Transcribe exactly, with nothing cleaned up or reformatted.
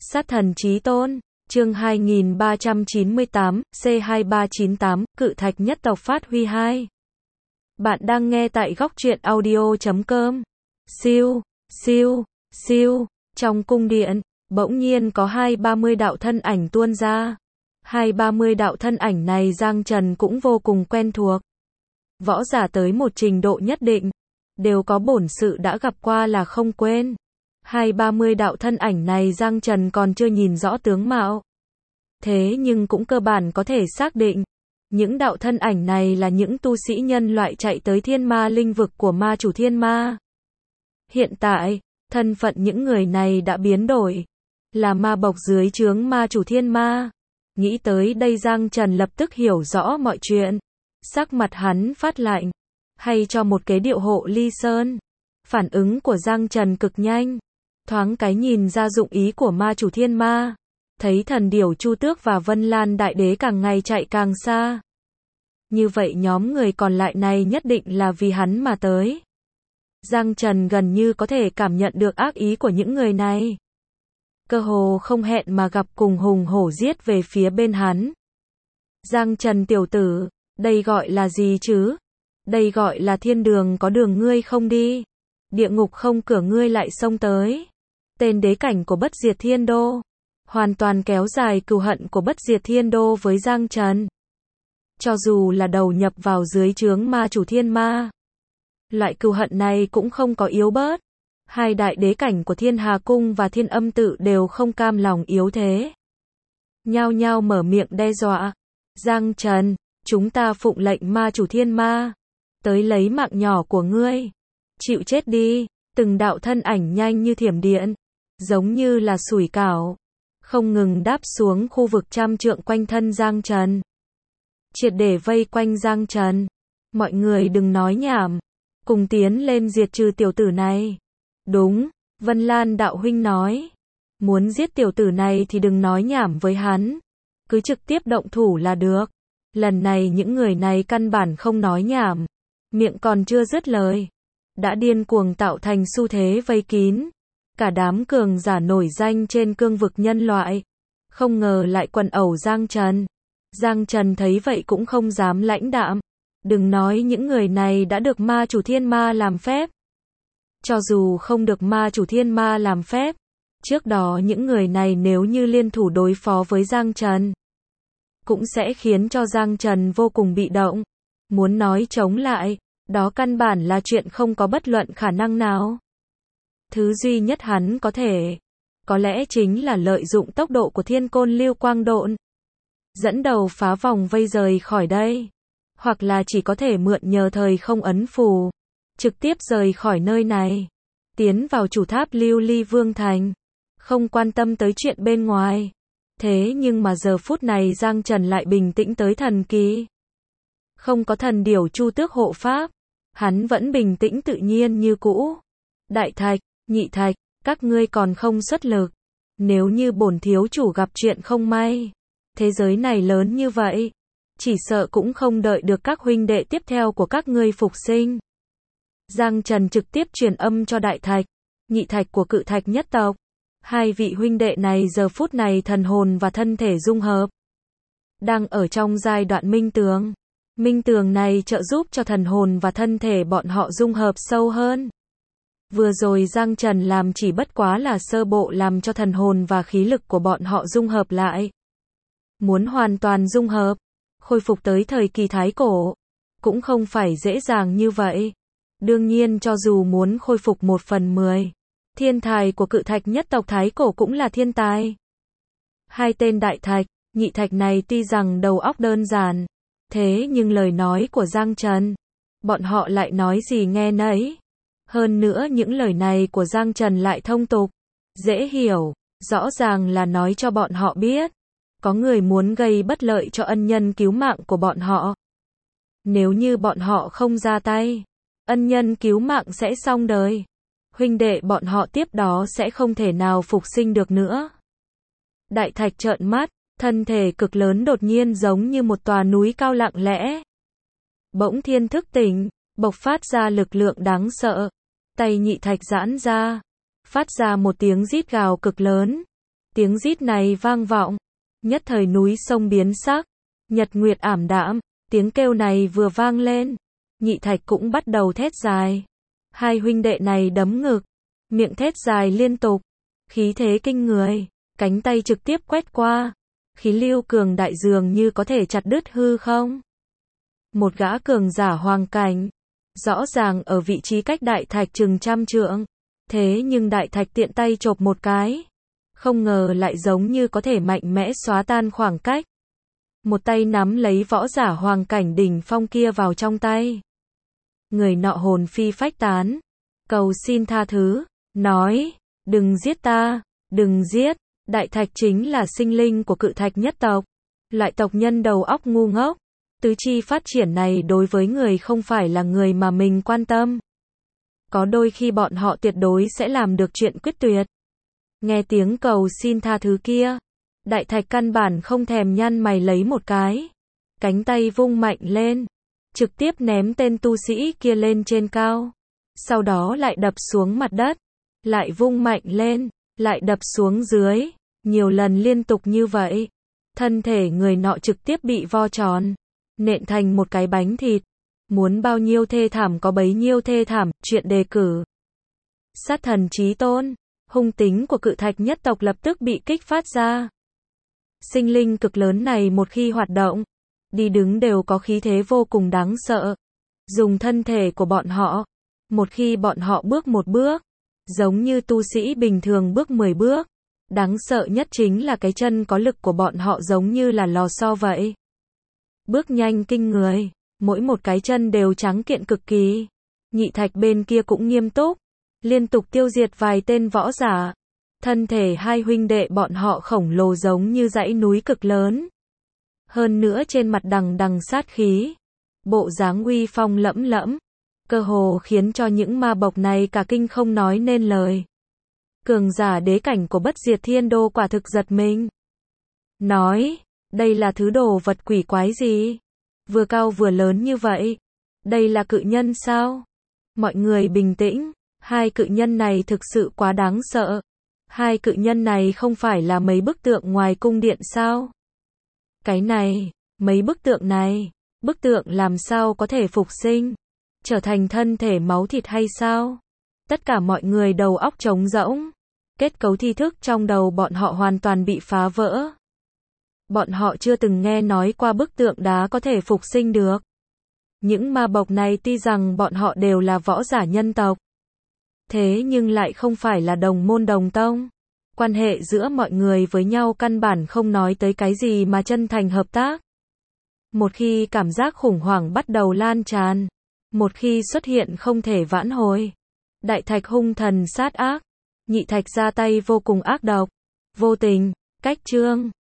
Sát thần chí tôn, chương hai nghìn ba trăm chín mươi tám, C hai ba chín tám, cự thạch nhất tộc phát huy hai. Bạn đang nghe tại góc truyện audio chấm com. Siêu, siêu, siêu, trong cung điện, bỗng nhiên có hai ba mươi đạo thân ảnh tuôn ra. Hai ba mươi đạo thân ảnh này Giang Trần cũng vô cùng quen thuộc. Võ giả tới một trình độ nhất định, đều có bổn sự đã gặp qua là không quên. Hai ba mươi đạo thân ảnh này Giang Trần còn chưa nhìn rõ tướng mạo. Thế nhưng cũng cơ bản có thể xác định, những đạo thân ảnh này là những tu sĩ nhân loại chạy tới thiên ma linh vực của ma chủ thiên ma. Hiện tại, thân phận những người này đã biến đổi, là ma bộc dưới trướng ma chủ thiên ma. Nghĩ tới đây Giang Trần lập tức hiểu rõ mọi chuyện. Sắc mặt hắn phát lạnh, hay cho một cái điệu hộ ly sơn. Phản ứng của Giang Trần cực nhanh, thoáng cái nhìn ra dụng ý của ma chủ thiên ma. Thấy thần điểu Chu Tước và Vân Lan Đại Đế càng ngày chạy càng xa. Như vậy nhóm người còn lại này nhất định là vì hắn mà tới. Giang Trần gần như có thể cảm nhận được ác ý của những người này. Cơ hồ không hẹn mà gặp cùng hùng hổ giết về phía bên hắn. Giang Trần tiểu tử, đây gọi là gì chứ? Đây gọi là thiên đường có đường ngươi không đi, địa ngục không cửa ngươi lại xông tới. Tên đế cảnh của Bất Diệt Thiên Đô, hoàn toàn kéo dài cừu hận của Bất Diệt Thiên Đô với Giang Trần. Cho dù là đầu nhập vào dưới trướng ma chủ thiên ma, loại cừu hận này cũng không có yếu bớt. Hai đại đế cảnh của Thiên Hà Cung và Thiên Âm Tự đều không cam lòng yếu thế, nhao nhao mở miệng đe dọa. Giang Trần, chúng ta phụng lệnh ma chủ thiên ma, tới lấy mạng nhỏ của ngươi. Chịu chết đi. Từng đạo thân ảnh nhanh như thiểm điện, giống như là sủi cảo, không ngừng đáp xuống khu vực trăm trượng quanh thân Giang Trần. Triệt để vây quanh Giang Trần. Mọi người đừng nói nhảm, cùng tiến lên diệt trừ tiểu tử này. Đúng, Vân Lan đạo huynh nói. Muốn giết tiểu tử này thì đừng nói nhảm với hắn, cứ trực tiếp động thủ là được. Lần này những người này căn bản không nói nhảm, miệng còn chưa dứt lời, đã điên cuồng tạo thành xu thế vây kín. Cả đám cường giả nổi danh trên cương vực nhân loại, không ngờ lại quần ẩu Giang Trần. Giang Trần thấy vậy cũng không dám lãnh đạm. Đừng nói những người này đã được ma chủ thiên ma làm phép. Cho dù không được ma chủ thiên ma làm phép, trước đó những người này nếu như liên thủ đối phó với Giang Trần, cũng sẽ khiến cho Giang Trần vô cùng bị động. Muốn nói chống lại, đó căn bản là chuyện không có bất luận khả năng nào. Thứ duy nhất hắn có thể, có lẽ chính là lợi dụng tốc độ của Thiên Côn Lưu Quang Độn, dẫn đầu phá vòng vây rời khỏi đây. Hoặc là chỉ có thể mượn nhờ thời không ấn phù, trực tiếp rời khỏi nơi này, tiến vào chủ tháp Lưu Ly Vương Thành, không quan tâm tới chuyện bên ngoài. Thế nhưng mà giờ phút này Giang Trần lại bình tĩnh tới thần kỳ. Không có thần điểu Chu Tước hộ pháp, hắn vẫn bình tĩnh tự nhiên như cũ. Đại Thạch, Nhị Thạch, các ngươi còn không xuất lực. Nếu như bổn thiếu chủ gặp chuyện không may, thế giới này lớn như vậy, chỉ sợ cũng không đợi được các huynh đệ tiếp theo của các ngươi phục sinh. Giang Trần trực tiếp truyền âm cho Đại Thạch, Nhị Thạch của cự thạch nhất tộc. Hai vị huynh đệ này giờ phút này thần hồn và thân thể dung hợp, đang ở trong giai đoạn minh tường. Minh tường này trợ giúp cho thần hồn và thân thể bọn họ dung hợp sâu hơn. Vừa rồi Giang Trần làm chỉ bất quá là sơ bộ làm cho thần hồn và khí lực của bọn họ dung hợp lại. Muốn hoàn toàn dung hợp, khôi phục tới thời kỳ thái cổ, cũng không phải dễ dàng như vậy. Đương nhiên cho dù muốn khôi phục một phần mười, thiên tài của cự thạch nhất tộc thái cổ cũng là thiên tài. Hai tên Đại Thạch, Nhị Thạch này tuy rằng đầu óc đơn giản, thế nhưng lời nói của Giang Trần, bọn họ lại nói gì nghe nấy. Hơn nữa những lời này của Giang Trần lại thông tục, dễ hiểu, rõ ràng là nói cho bọn họ biết, có người muốn gây bất lợi cho ân nhân cứu mạng của bọn họ. Nếu như bọn họ không ra tay, ân nhân cứu mạng sẽ xong đời. Huynh đệ bọn họ tiếp đó sẽ không thể nào phục sinh được nữa. Đại Thạch trợn mắt, thân thể cực lớn đột nhiên giống như một tòa núi cao lặng lẽ. Bỗng thiên thức tỉnh, bộc phát ra lực lượng đáng sợ. Tay Nhị Thạch giãn ra, phát ra một tiếng rít gào cực lớn. Tiếng rít này vang vọng, nhất thời núi sông biến sắc, nhật nguyệt ảm đạm, tiếng kêu này vừa vang lên, Nhị Thạch cũng bắt đầu thét dài. Hai huynh đệ này đấm ngực, miệng thét dài liên tục, khí thế kinh người, cánh tay trực tiếp quét qua, khí lưu cường đại dường như có thể chặt đứt hư không. Một gã cường giả hoàng cảnh, rõ ràng ở vị trí cách Đại Thạch chừng trăm trượng, thế nhưng Đại Thạch tiện tay chộp một cái, không ngờ lại giống như có thể mạnh mẽ xóa tan khoảng cách. Một tay nắm lấy võ giả hoàng cảnh đỉnh phong kia vào trong tay. Người nọ hồn phi phách tán, cầu xin tha thứ, nói, đừng giết ta, đừng giết, Đại Thạch chính là sinh linh của Cự Thạch nhất tộc, loại tộc nhân đầu óc ngu ngốc, tứ chi phát triển này đối với người không phải là người mà mình quan tâm. Có đôi khi bọn họ tuyệt đối sẽ làm được chuyện quyết tuyệt. Nghe tiếng cầu xin tha thứ kia, Đại Thạch căn bản không thèm nhăn mày lấy một cái, cánh tay vung mạnh lên, trực tiếp ném tên tu sĩ kia lên trên cao, sau đó lại đập xuống mặt đất, lại vung mạnh lên, lại đập xuống dưới, nhiều lần liên tục như vậy, thân thể người nọ trực tiếp bị vo tròn, nện thành một cái bánh thịt, muốn bao nhiêu thê thảm có bấy nhiêu thê thảm, chuyện đề cử. Sát thần chí tôn, hung tính của Cự Thạch nhất tộc lập tức bị kích phát ra. Sinh linh cực lớn này một khi hoạt động, đi đứng đều có khí thế vô cùng đáng sợ. Dùng thân thể của bọn họ, một khi bọn họ bước một bước, giống như tu sĩ bình thường bước mười bước. Đáng sợ nhất chính là cái chân có lực của bọn họ giống như là lò xo vậy. Bước nhanh kinh người, mỗi một cái chân đều trắng kiện cực kỳ. Nhị Thạch bên kia cũng nghiêm túc, liên tục tiêu diệt vài tên võ giả. Thân thể hai huynh đệ bọn họ khổng lồ giống như dãy núi cực lớn. Hơn nữa trên mặt đằng đằng sát khí, bộ dáng uy phong lẫm lẫm, cơ hồ khiến cho những ma bộc này cả kinh không nói nên lời. Cường giả đế cảnh của Bất Diệt Thiên Đô quả thực giật mình. Nói, đây là thứ đồ vật quỷ quái gì? Vừa cao vừa lớn như vậy. Đây là cự nhân sao? Mọi người bình tĩnh, hai cự nhân này thực sự quá đáng sợ. Hai cự nhân này không phải là mấy bức tượng ngoài cung điện sao? Cái này, mấy bức tượng này, bức tượng làm sao có thể phục sinh? Trở thành thân thể máu thịt hay sao? Tất cả mọi người đầu óc trống rỗng. Kết cấu tri thức trong đầu bọn họ hoàn toàn bị phá vỡ. Bọn họ chưa từng nghe nói qua bức tượng đá có thể phục sinh được. Những ma bộc này tuy rằng bọn họ đều là võ giả nhân tộc, thế nhưng lại không phải là đồng môn đồng tông. Quan hệ giữa mọi người với nhau căn bản không nói tới cái gì mà chân thành hợp tác. Một khi cảm giác khủng hoảng bắt đầu lan tràn, một khi xuất hiện không thể vãn hồi, Đại Thạch hung thần sát ác, Nhị Thạch ra tay vô cùng ác độc, vô tình, cách chương.